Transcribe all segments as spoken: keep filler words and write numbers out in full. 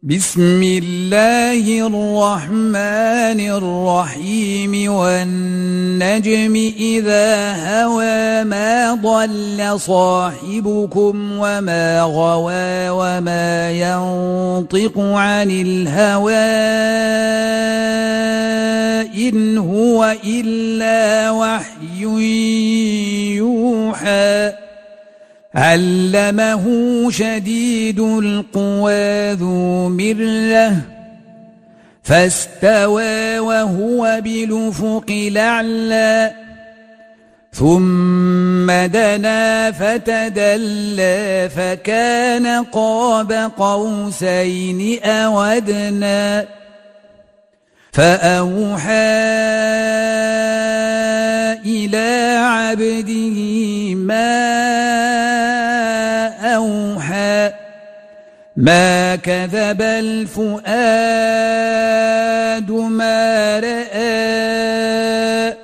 بسم الله الرحمن الرحيم والنجم إذا هوى ما ضل صاحبكم وما غوى وما ينطق عن الهوى إن هو إلا وحي يوحى علمه شديد القوى ذو مرة فاستوى وهو بالأفق الأعلى ثم دنا فتدلى فكان قاب قوسين أو أدنى فأوحى إلى عبده ما أوحى ما كذب الفؤاد ما رأى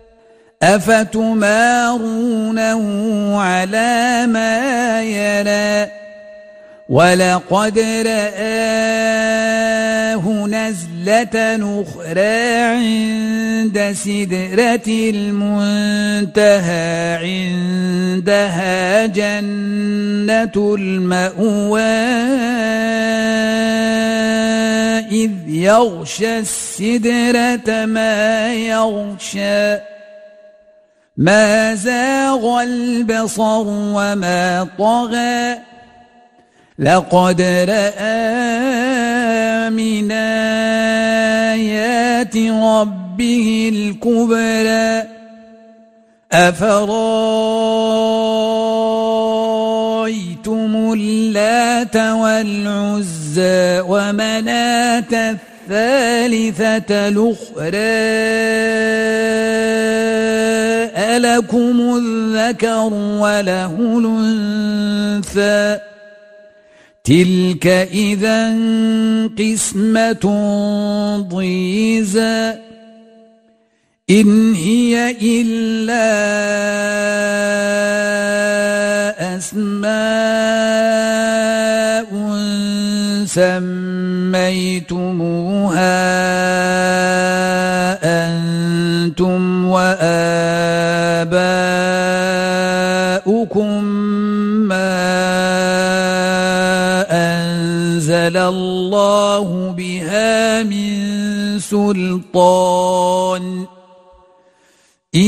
أفتمارونه على ما يرى ولقد رآه نزلة أخرى عند سدرة المنتهى عندها جنة المأوى إذ يغشى السدرة ما يغشى ما زاغ البصر وما طغى لقد رأى من آيات ربه الكبرى أفرأيتم اللات والعزى ومناة الثالثة الأخرى ألكم الذكر وله الأنثى تلك إذا قسمة ضيزى إن هي إلا أسماء سميتموها أنتم وآباؤكم ما أنزل الله بها من سلطان إن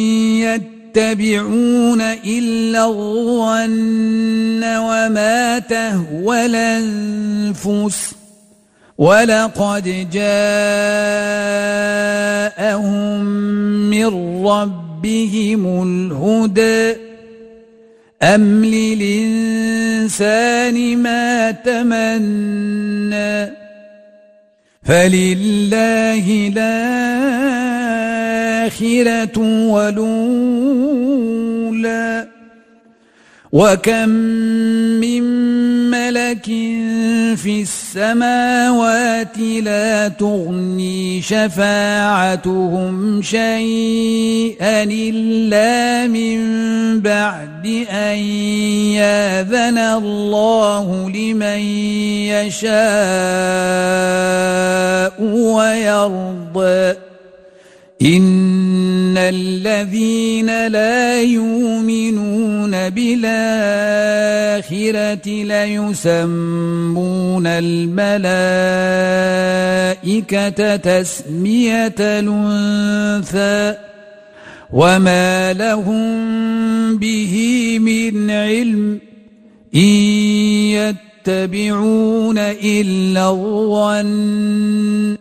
يتبعون إلا الظن وما تهوى الأنفس ولقد جاءهم من ربهم الهدى أم للإنسان ما تمنى فلله الآخرة والأولى وكم من ملك في السماوات لا تغني شفاعتهم شيئا إلا من بعد أن يأذن الله لمن يشاء ويرضى إن الذين لا يؤمنون بالآخرة ليسمون الملائكة تسمية الأنثى وما لهم به من علم إن يتبعون إلا الظن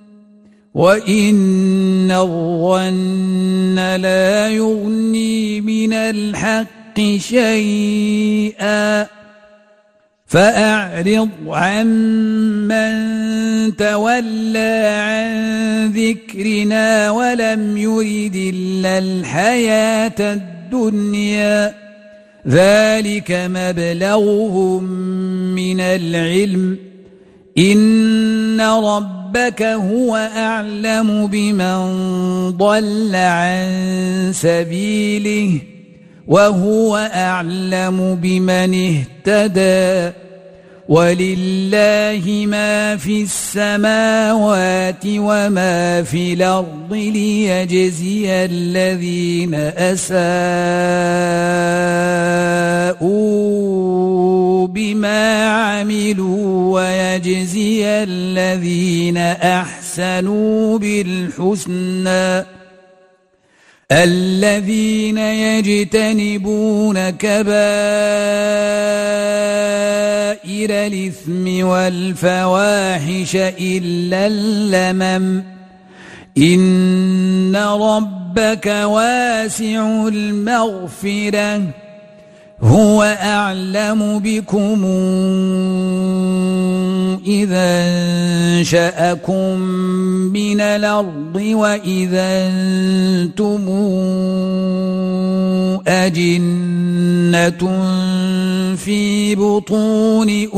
وإن الظن لا يغني من الحق شيئا فأعرض عمن تولى عن ذكرنا ولم يرد إلا الحياة الدنيا ذلك مبلغهم من العلم إن ربك هو أعلم بمن ضل عن سبيله وهو أعلم بمن اهتدى ولله ما في السماوات وما في الأرض ليجزي الذين أساءوا بما عملوا ويجزي الذين أحسنوا بالحسنى الذين يجتنبون كبائر الإثم والفواحش إلا اللمم إن ربك واسع المغفرة هو أعلم بكم إذا انشأكم من الأرض وإذا أنتم أجنة في بطون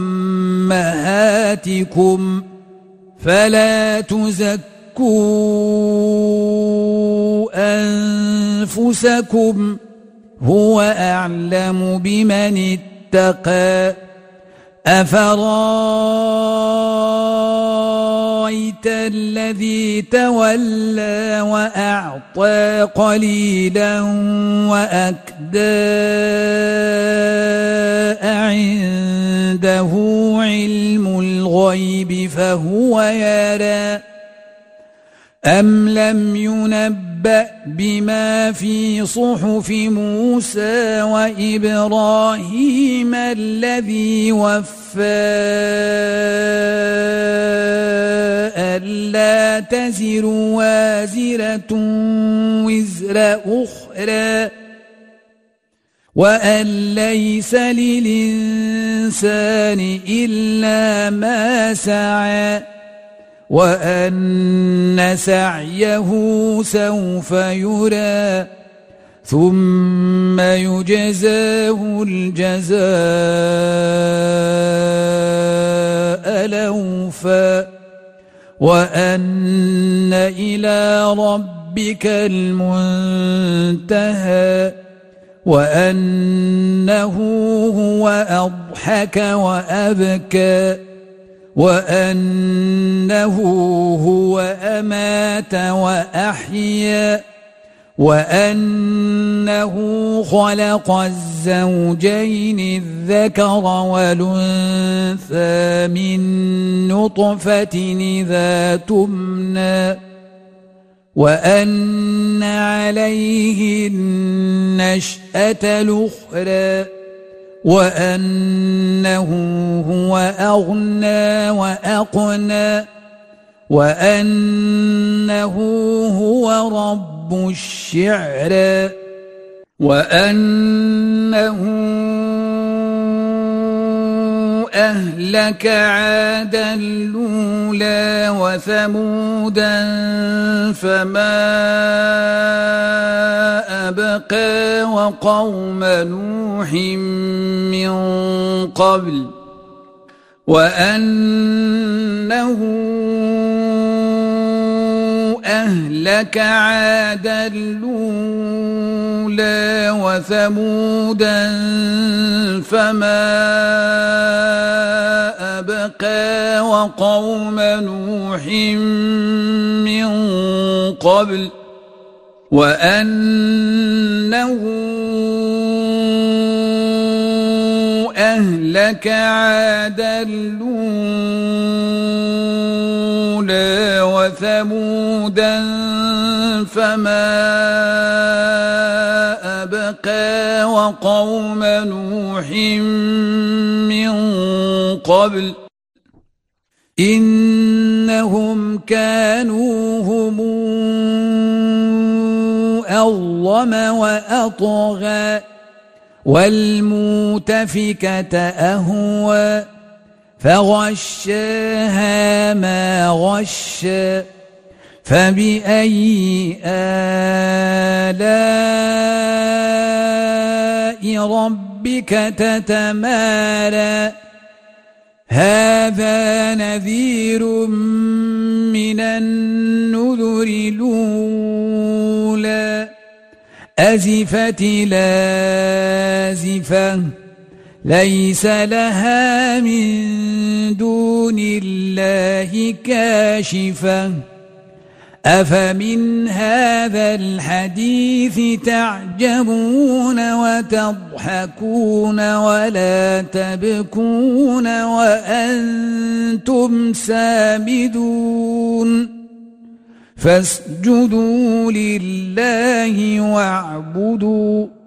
أمهاتكم فلا تزكوا أنفسكم هو أعلم بمن اتقى أفرأيت الذي تولى وأعطى قليلا وأكدى عنده علم الغيب فهو يرى أم لم ينبأ بما في صحف موسى وإبراهيم الذي وفى ألا تزر وازرة وزر أخرى وأن ليس للإنسان إلا ما سعى وأن سعيه سوف يرى ثم يجزاه الجزاء الأوفى وأن إلى ربك المنتهى وأنه هو أضحك وأبكى وأنه هو أمات وأحيا وأنه خلق الزوجين الذكر والأنثى من نطفة إذا تمنى وأن عليه النشأة الأخرى وأنه هو أغنى وأقنى وأنه هو رب الشعرى وأنه أهلك عادا الأولى وثمودا فما أبقى وقوم نوح من قبل وأنه أهلك عادا الأولى وثمودا فما أبقى وقوم نوح من قبل وأنه أهلك عادا الأولى وثمودا فما أبقى وقوم نوح من قبل إنهم كانوا هم أظلم وأطغى والمؤتفكة أهوى فغشاها ما غشى فبأي آلاء ربك تتمارى هذا نذير من النذر الأولى أزفت لازفة ليس لها من دون الله كاشفة أفمن هذا الحديث تعجبون وتضحكون ولا تبكون وأنتم سامدون فاسجدوا لله واعبدوا